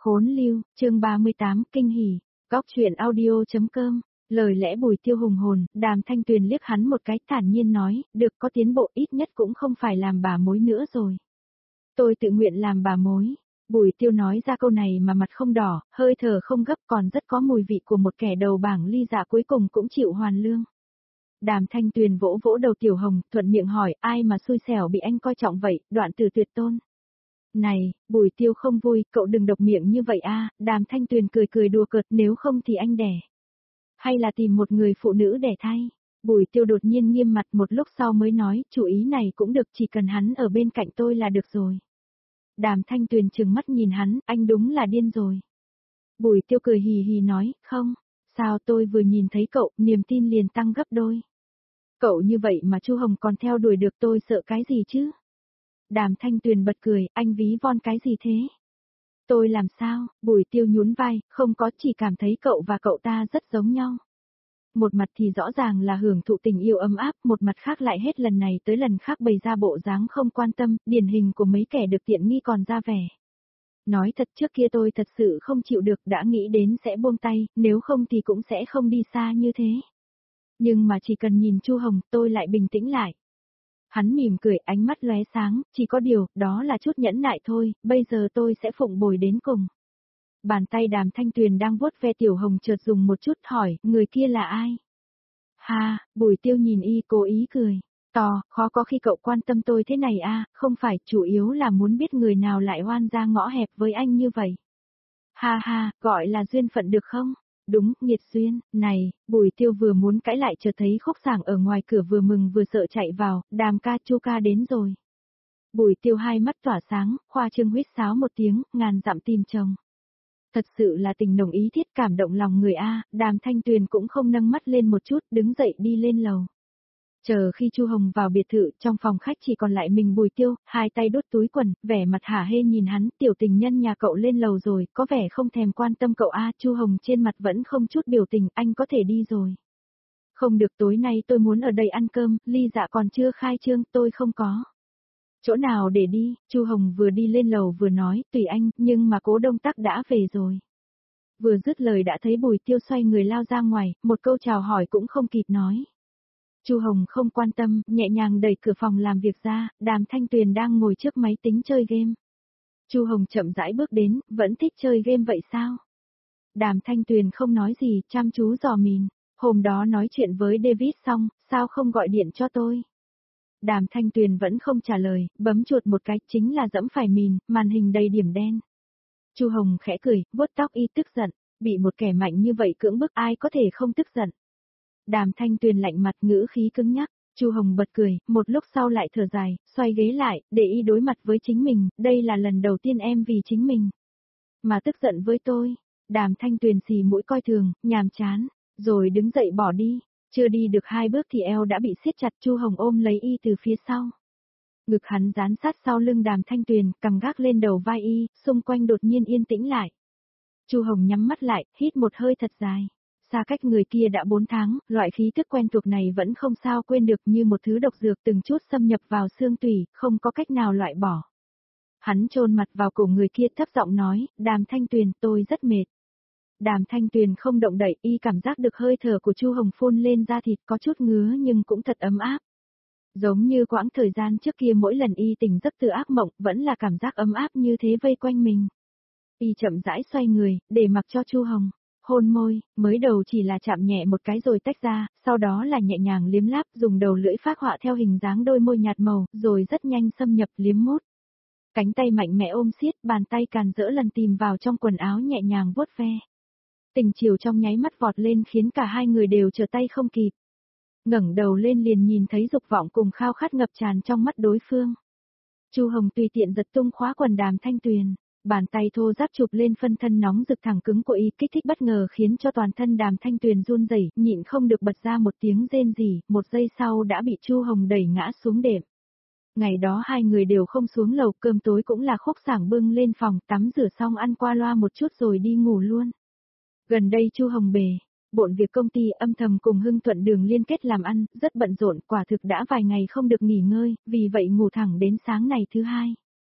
Khốn lưu, chương 38, kinh hỉ, góc truyện audio.com, lời lẽ Bùi Tiêu hùng hồn, Đàm Thanh Tuyền liếc hắn một cái thản nhiên nói, được có tiến bộ ít nhất cũng không phải làm bà mối nữa rồi. Tôi tự nguyện làm bà mối. Bùi Tiêu nói ra câu này mà mặt không đỏ, hơi thở không gấp còn rất có mùi vị của một kẻ đầu bảng ly dạ cuối cùng cũng chịu hoàn lương. Đàm Thanh Tuyền vỗ vỗ đầu Tiểu Hồng, thuận miệng hỏi ai mà xui xẻo bị anh coi trọng vậy, đoạn từ tuyệt tôn. Này, Bùi Tiêu không vui, cậu đừng độc miệng như vậy a. Đàm Thanh Tuyền cười cười đùa cợt, nếu không thì anh đẻ. Hay là tìm một người phụ nữ đẻ thay. Bùi Tiêu đột nhiên nghiêm mặt một lúc sau mới nói, chủ ý này cũng được, chỉ cần hắn ở bên cạnh tôi là được rồi. Đàm Thanh Tuyền trừng mắt nhìn hắn, anh đúng là điên rồi. Bùi Tiêu cười hì hì nói, không, sao tôi vừa nhìn thấy cậu, niềm tin liền tăng gấp đôi. Cậu như vậy mà Chu Hồng còn theo đuổi được tôi sợ cái gì chứ? Đàm Thanh Tuyền bật cười, anh ví von cái gì thế? Tôi làm sao? Bùi Tiêu nhún vai, không có, chỉ cảm thấy cậu và cậu ta rất giống nhau. Một mặt thì rõ ràng là hưởng thụ tình yêu ấm áp, một mặt khác lại hết lần này tới lần khác bày ra bộ dáng không quan tâm, điển hình của mấy kẻ được tiện nghi còn ra vẻ. Nói thật trước kia tôi thật sự không chịu được, đã nghĩ đến sẽ buông tay, nếu không thì cũng sẽ không đi xa như thế. Nhưng mà chỉ cần nhìn Chu Hồng, tôi lại bình tĩnh lại. Hắn mỉm cười, ánh mắt lóe sáng, chỉ có điều, đó là chút nhẫn nại thôi, bây giờ tôi sẽ phụng bồi đến cùng. Bàn tay Đàm Thanh Tuyền đang vuốt ve Tiểu Hồng chợt dùng một chút hỏi, người kia là ai? Ha, Bùi Tiêu nhìn y cố ý cười. Khó có khi cậu quan tâm tôi thế này a, không phải, chủ yếu là muốn biết người nào lại oan ra ngõ hẹp với anh như vậy. Ha ha, gọi là duyên phận được không? Đúng, nghiệt duyên, này, Bùi Tiêu vừa muốn cãi lại chợt thấy Khúc Sảng ở ngoài cửa vừa mừng vừa sợ chạy vào, Đàm ca Chu ca đến rồi. Bùi Tiêu hai mắt tỏa sáng, khoa trương huýt sáo một tiếng, ngàn dặm tìm chồng. Thật sự là tình nồng ý thiết cảm động lòng người a. Đàm Thanh Tuyền cũng không nâng mắt lên một chút, đứng dậy đi lên lầu. Chờ khi Chu Hồng vào biệt thự, trong phòng khách chỉ còn lại mình Bùi Tiêu, hai tay đút túi quần, vẻ mặt hả hê nhìn hắn, tiểu tình nhân nhà cậu lên lầu rồi, có vẻ không thèm quan tâm cậu a. Chu Hồng trên mặt vẫn không chút biểu tình, anh có thể đi rồi. Không được, tối nay tôi muốn ở đây ăn cơm, ly dạ còn chưa khai trương, tôi không có. Chỗ nào để đi? Chu Hồng vừa đi lên lầu vừa nói, tùy anh, nhưng mà Cố Đông Tắc đã về rồi. Vừa dứt lời đã thấy Bùi Tiêu xoay người lao ra ngoài, một câu chào hỏi cũng không kịp nói. Chu Hồng không quan tâm, nhẹ nhàng đẩy cửa phòng làm việc ra, Đàm Thanh Tuyền đang ngồi trước máy tính chơi game. Chu Hồng chậm rãi bước đến, vẫn thích chơi game vậy sao? Đàm Thanh Tuyền không nói gì, chăm chú dò mìn. Hôm đó nói chuyện với David xong, sao không gọi điện cho tôi? Đàm Thanh Tuyền vẫn không trả lời, bấm chuột một cái, chính là dẫm phải mìn, màn hình đầy điểm đen. Chu Hồng khẽ cười, vuốt tóc y tức giận, bị một kẻ mạnh như vậy cưỡng bức ai có thể không tức giận. Đàm Thanh Tuyền lạnh mặt ngữ khí cứng nhắc, Chu Hồng bật cười, một lúc sau lại thở dài, xoay ghế lại, để y đối mặt với chính mình, đây là lần đầu tiên em vì chính mình mà tức giận với tôi. Đàm Thanh Tuyền xì mũi coi thường, nhàm chán, rồi đứng dậy bỏ đi. Chưa đi được hai bước thì eo đã bị siết chặt, Chu Hồng ôm lấy y từ phía sau. Ngực hắn dán sát sau lưng Đàm Thanh Tuyền, cằm gác lên đầu vai y, xung quanh đột nhiên yên tĩnh lại. Chu Hồng nhắm mắt lại, hít một hơi thật dài. Xa cách người kia đã 4 tháng, loại khí tức quen thuộc này vẫn không sao quên được, như một thứ độc dược từng chút xâm nhập vào xương tủy, không có cách nào loại bỏ. Hắn chôn mặt vào cổ người kia thấp giọng nói, Đàm Thanh Tuyền, tôi rất mệt. Đàm Thanh Tuyền không động đậy, y cảm giác được hơi thở của Chu Hồng phun lên da thịt, có chút ngứa nhưng cũng thật ấm áp. Giống như quãng thời gian trước kia mỗi lần y tỉnh giấc từ ác mộng, vẫn là cảm giác ấm áp như thế vây quanh mình. Y chậm rãi xoay người, để mặc cho Chu Hồng hôn môi, mới đầu chỉ là chạm nhẹ một cái rồi tách ra, sau đó là nhẹ nhàng liếm láp, dùng đầu lưỡi phác họa theo hình dáng đôi môi nhạt màu, rồi rất nhanh xâm nhập liếm mút. Cánh tay mạnh mẽ ôm siết, bàn tay càn rỡ lần tìm vào trong quần áo nhẹ nhàng vuốt ve. Tình chiều trong nháy mắt vọt lên khiến cả hai người đều trở tay không kịp. Ngẩng đầu lên liền nhìn thấy dục vọng cùng khao khát ngập tràn trong mắt đối phương. Chu Hồng tùy tiện giật tung khóa quần Đàm Thanh Tuyền, bàn tay thô ráp chụp lên phân thân nóng rực thẳng cứng của y, kích thích bất ngờ khiến cho toàn thân Đàm Thanh Tuyền run rẩy, nhịn không được bật ra một tiếng rên rỉ, một giây sau đã bị Chu Hồng đẩy ngã xuống đệm. Ngày đó hai người đều không xuống lầu, cơm tối cũng là Khúc Sảng bưng lên phòng, tắm rửa xong ăn qua loa một chút rồi đi ngủ luôn. Gần đây Chu Hồng bộn việc công ty, âm thầm cùng Hưng Thuận Đường liên kết làm ăn, rất bận rộn, quả thực đã vài ngày không được nghỉ ngơi, vì vậy ngủ thẳng đến sáng ngày thứ hai.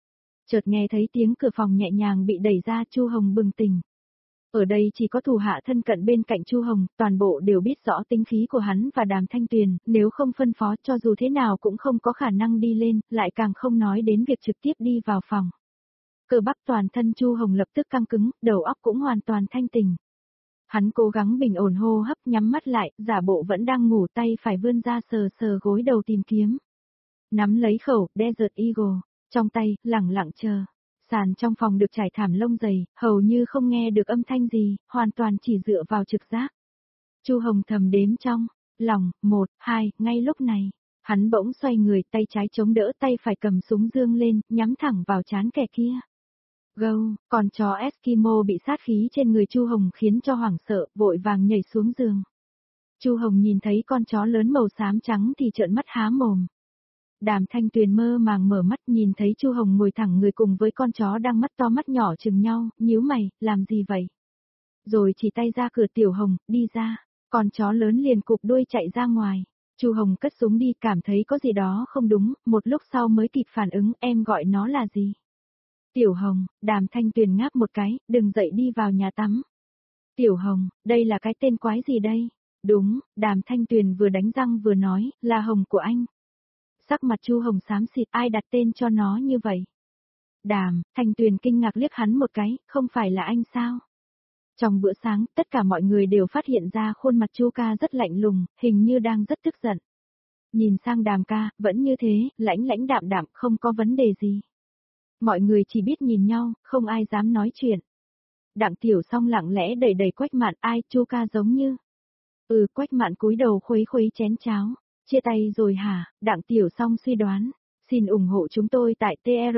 Chợt nghe thấy tiếng cửa phòng nhẹ nhàng bị đẩy ra, Chu Hồng bừng tỉnh. Ở đây chỉ có thủ hạ thân cận bên cạnh Chu Hồng, toàn bộ đều biết rõ tính khí của hắn và Đàm Thanh Tuyền, nếu không phân phó cho dù thế nào cũng không có khả năng đi lên, lại càng không nói đến việc trực tiếp đi vào phòng. Cơ bắp toàn thân Chu Hồng lập tức căng cứng, đầu óc cũng hoàn toàn thanh tỉnh. Hắn cố gắng bình ổn hô hấp, nhắm mắt lại, giả bộ vẫn đang ngủ, tay phải vươn ra sờ sờ gối đầu tìm kiếm. Nắm lấy khẩu Desert Eagle, trong tay, lẳng lặng chờ. Sàn trong phòng được trải thảm lông dày, hầu như không nghe được âm thanh gì, hoàn toàn chỉ dựa vào trực giác. Chu Hồng thầm đếm trong lòng, 1, 2, ngay lúc này, hắn bỗng xoay người, tay trái chống đỡ, tay phải cầm súng dương lên, nhắm thẳng vào trán kẻ kia. Gâu, con chó Eskimo bị sát khí trên người Chu Hồng khiến cho hoảng sợ, vội vàng nhảy xuống giường. Chu Hồng nhìn thấy con chó lớn màu xám trắng thì trợn mắt há mồm. Đàm Thanh Tuyền mơ màng mở mắt nhìn thấy Chu Hồng ngồi thẳng người cùng với con chó đang mắt to mắt nhỏ chừng nhau, nhíu mày, làm gì vậy? Rồi chỉ tay ra cửa. Tiểu Hồng, đi ra. Con chó lớn liền cụp đuôi chạy ra ngoài. Chu Hồng cất súng đi, cảm thấy có gì đó không đúng, một lúc sau mới kịp phản ứng, em gọi nó là gì? Tiểu Hồng. Đàm Thanh Tuyền ngáp một cái, đừng dậy đi vào nhà tắm. Tiểu Hồng, đây là cái tên quái gì đây? Đúng, Đàm Thanh Tuyền vừa đánh răng vừa nói, là Hồng của anh. Sắc mặt Chu Hồng xám xịt, ai đặt tên cho nó như vậy? Đàm Thanh Tuyền kinh ngạc liếc hắn một cái, không phải là anh sao? Trong bữa sáng, tất cả mọi người đều phát hiện ra khuôn mặt Chu ca rất lạnh lùng, hình như đang rất tức giận. Nhìn sang Đàm ca, vẫn như thế, lãnh lãnh đạm đạm, không có vấn đề gì. Mọi người chỉ biết nhìn nhau, không ai dám nói chuyện. Đặng Tiểu Song lặng lẽ đẩy đẩy Quách Mạn, ai, Chu ca giống như. Quách Mạn cúi đầu khuấy khuấy chén cháo. Chia tay rồi hả? Đặng Tiểu Song suy đoán. Xin ủng hộ chúng tôi tại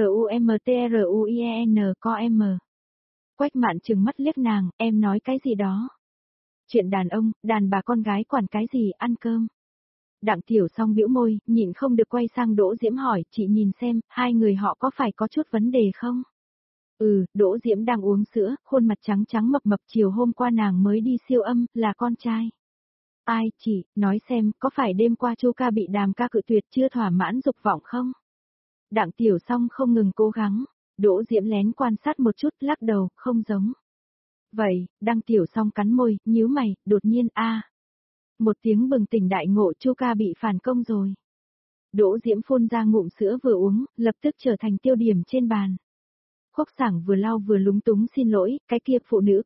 TRUMTRUIEN.com. Quách Mạn trừng mắt liếc nàng, em nói cái gì đó? Chuyện đàn ông, đàn bà con gái quản cái gì, ăn cơm. Đặng Tiểu Song bĩu môi, nhịn không được quay sang Đỗ Diễm hỏi, chị nhìn xem, hai người họ có phải có chút vấn đề không? Đỗ Diễm đang uống sữa, khuôn mặt trắng trắng mập mập, chiều hôm qua nàng mới đi siêu âm, là con trai. Ai, chị, nói xem, có phải đêm qua Chu ca bị Đàm ca cự tuyệt chưa thỏa mãn dục vọng không? Đặng Tiểu Song không ngừng cố gắng. Đỗ Diễm lén quan sát một chút, lắc đầu, không giống. Vậy, Đặng Tiểu Song cắn môi, nhíu mày, đột nhiên một tiếng bừng tỉnh đại ngộ, Chu ca bị phản công rồi. Đỗ Diễm phun ra ngụm sữa vừa uống, lập tức trở thành tiêu điểm trên bàn. Khúc Sảng vừa lau vừa lúng túng, xin lỗi, cái kia phụ nữ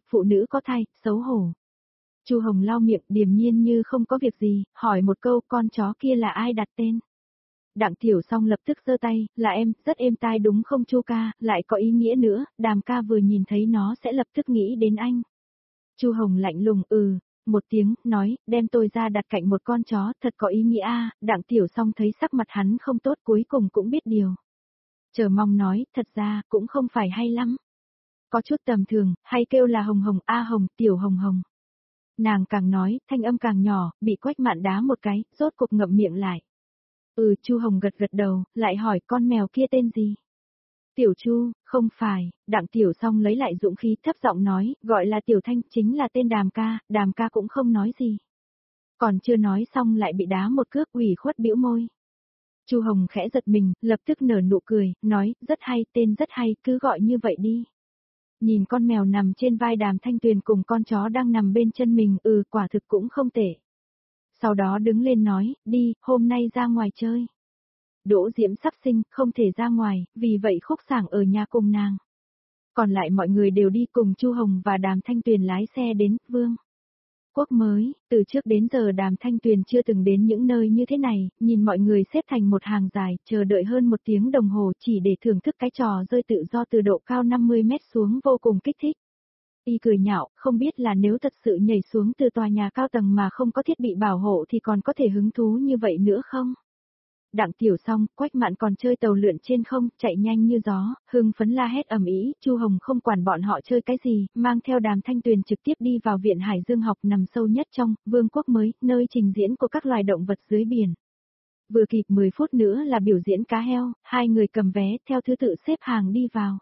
có thai, xấu hổ. Chu Hồng lau miệng, điềm nhiên như không có việc gì, hỏi một câu, con chó kia là ai đặt tên? Đặng Tiểu Song lập tức giơ tay, là em, rất êm tai đúng không Chu ca, lại có ý nghĩa nữa, Đàm ca vừa nhìn thấy nó sẽ lập tức nghĩ đến anh. Chu Hồng lạnh lùng, một tiếng, nói, đem tôi ra đặt cạnh một con chó, thật có ý nghĩa Đặng Tiểu Song thấy sắc mặt hắn không tốt, cuối cùng cũng biết điều. Chờ mong nói, thật ra, cũng không phải hay lắm. Có chút tầm thường, hay kêu là Hồng Hồng, Hồng, Tiểu Hồng Hồng. Nàng càng nói, thanh âm càng nhỏ, bị Quách Mạn đá một cái, rốt cục ngậm miệng lại. Chu Hồng gật gật đầu, lại hỏi con mèo kia tên gì? Tiểu Chu, không phải, Đặng Tiểu Song lấy lại dũng khí thấp giọng nói, gọi là Tiểu Thanh, chính là tên Đàm ca cũng không nói gì. Còn chưa nói xong lại bị đá một cước, ủy khuất bĩu môi. Chu Hồng khẽ giật mình, lập tức nở nụ cười, nói, rất hay, tên rất hay, cứ gọi như vậy đi. Nhìn con mèo nằm trên vai Đàm Thanh Tuyền cùng con chó đang nằm bên chân mình, quả thực cũng không tệ. Sau đó đứng lên nói, đi, hôm nay ra ngoài chơi. Đỗ Diễm sắp sinh, không thể ra ngoài, vì vậy Khúc Sảng ở nhà cùng nàng. Còn lại mọi người đều đi cùng Chu Hồng và Đàm Thanh Tuyền lái xe đến Vương Quốc mới, từ trước đến giờ Đàm Thanh Tuyền chưa từng đến những nơi như thế này, nhìn mọi người xếp thành một hàng dài, chờ đợi hơn 1 tiếng đồng hồ chỉ để thưởng thức cái trò rơi tự do từ độ cao 50 mét xuống vô cùng kích thích. Y cười nhạo, không biết là nếu thật sự nhảy xuống từ tòa nhà cao tầng mà không có thiết bị bảo hộ thì còn có thể hứng thú như vậy nữa không? Đặng Tiểu Song, Quách Mạn còn chơi tàu lượn trên không, chạy nhanh như gió, hưng phấn la hét ầm ĩ, Chu Hồng không quản bọn họ chơi cái gì, mang theo Đàm Thanh Tuyền trực tiếp đi vào viện Hải Dương học nằm sâu nhất trong Vương quốc mới, nơi trình diễn của các loài động vật dưới biển. Vừa kịp 10 phút nữa là biểu diễn cá heo, hai người cầm vé theo thứ tự xếp hàng đi vào.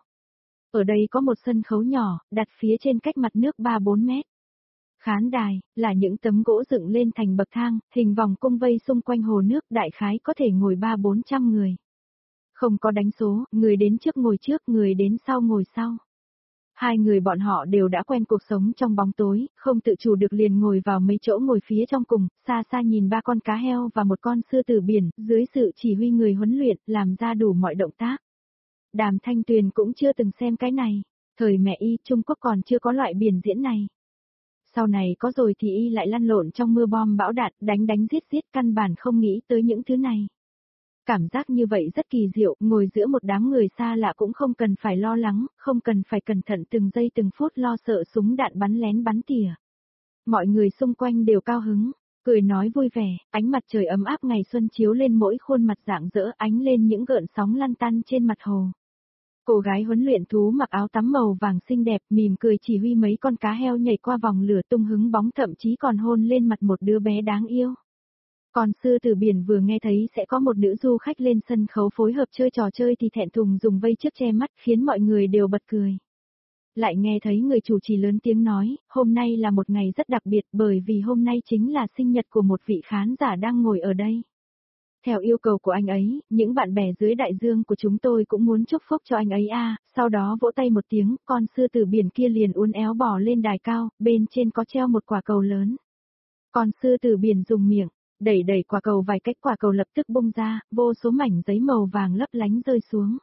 Ở đây có một sân khấu nhỏ, đặt phía trên cách mặt nước 3-4 mét. Khán đài, là những tấm gỗ dựng lên thành bậc thang, hình vòng cung vây xung quanh hồ nước, đại khái có thể ngồi 300-400 người. Không có đánh số, người đến trước ngồi trước, người đến sau ngồi sau. Hai người bọn họ đều đã quen cuộc sống trong bóng tối, không tự chủ được liền ngồi vào mấy chỗ ngồi phía trong cùng, xa xa nhìn ba con cá heo và một con sư tử biển, dưới sự chỉ huy người huấn luyện, làm ra đủ mọi động tác. Đàm Thanh Tuyền cũng chưa từng xem cái này, thời mẹ y Trung Quốc còn chưa có loại biển diễn này. Sau này có rồi thì y lại lăn lộn trong mưa bom bão đạn, đánh đánh giết giết, căn bản không nghĩ tới những thứ này. Cảm giác như vậy rất kỳ diệu, ngồi giữa một đám người xa lạ cũng không cần phải lo lắng, không cần phải cẩn thận từng giây từng phút lo sợ súng đạn bắn lén bắn tỉa. Mọi người xung quanh đều cao hứng, cười nói vui vẻ, ánh mặt trời ấm áp ngày xuân chiếu lên mỗi khuôn mặt rạng rỡ, ánh lên những gợn sóng lăn tăn trên mặt hồ. Cô gái huấn luyện thú mặc áo tắm màu vàng xinh đẹp, mỉm cười chỉ huy mấy con cá heo nhảy qua vòng lửa tung hứng bóng, thậm chí còn hôn lên mặt một đứa bé đáng yêu. Còn sư tử biển vừa nghe thấy sẽ có một nữ du khách lên sân khấu phối hợp chơi trò chơi thì thẹn thùng dùng vây trước che mắt, khiến mọi người đều bật cười. Lại nghe thấy người chủ trì lớn tiếng nói, hôm nay là một ngày rất đặc biệt bởi vì hôm nay chính là sinh nhật của một vị khán giả đang ngồi ở đây. Theo yêu cầu của anh ấy, những bạn bè dưới đại dương của chúng tôi cũng muốn chúc phúc cho anh ấy sau đó vỗ tay một tiếng, con sư tử biển kia liền uốn éo bò lên đài cao, bên trên có treo một quả cầu lớn. Con sư tử biển dùng miệng đẩy đẩy quả cầu vài cách, quả cầu lập tức bung ra, vô số mảnh giấy màu vàng lấp lánh rơi xuống.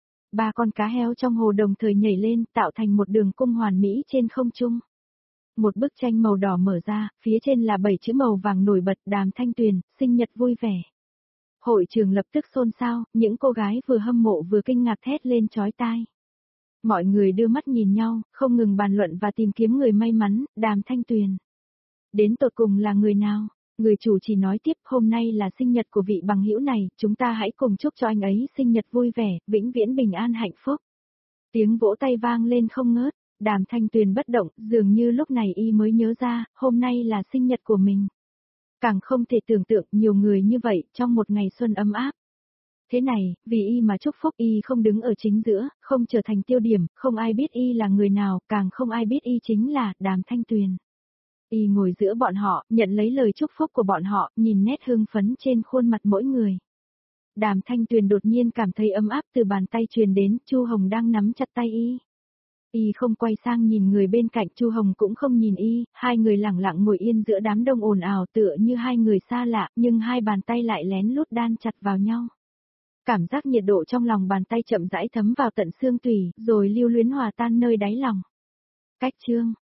Ba con cá heo trong hồ đồng thời nhảy lên, tạo thành một đường cung hoàn mỹ trên không trung. Một bức tranh màu đỏ mở ra, phía trên là 7 chữ màu vàng nổi bật, Đàm Thanh Tuyền, sinh nhật vui vẻ. Hội trường lập tức xôn xao, những cô gái vừa hâm mộ vừa kinh ngạc thét lên chói tai. Mọi người đưa mắt nhìn nhau, không ngừng bàn luận và tìm kiếm người may mắn, Đàm Thanh Tuyền. Đến tột cùng là người nào? Người chủ chỉ nói tiếp, hôm nay là sinh nhật của vị bằng hữu này, chúng ta hãy cùng chúc cho anh ấy sinh nhật vui vẻ, vĩnh viễn bình an hạnh phúc. Tiếng vỗ tay vang lên không ngớt, Đàm Thanh Tuyền bất động, dường như lúc này y mới nhớ ra, hôm nay là sinh nhật của mình. Càng không thể tưởng tượng nhiều người như vậy trong một ngày xuân ấm áp. Thế này, vì y mà chúc phúc, y không đứng ở chính giữa, không trở thành tiêu điểm, không ai biết y là người nào, càng không ai biết y chính là Đàm Thanh Tuyền. Y ngồi giữa bọn họ, nhận lấy lời chúc phúc của bọn họ, nhìn nét hưng phấn trên khuôn mặt mỗi người. Đàm Thanh Tuyền đột nhiên cảm thấy ấm áp từ bàn tay truyền đến, Chu Hồng đang nắm chặt tay y. Y không quay sang nhìn người bên cạnh, Chu Hồng cũng không nhìn y, hai người lẳng lặng ngồi yên giữa đám đông ồn ào tựa như hai người xa lạ, nhưng hai bàn tay lại lén lút đan chặt vào nhau. Cảm giác nhiệt độ trong lòng bàn tay chậm rãi thấm vào tận xương tủy, rồi lưu luyến hòa tan nơi đáy lòng. Cách chương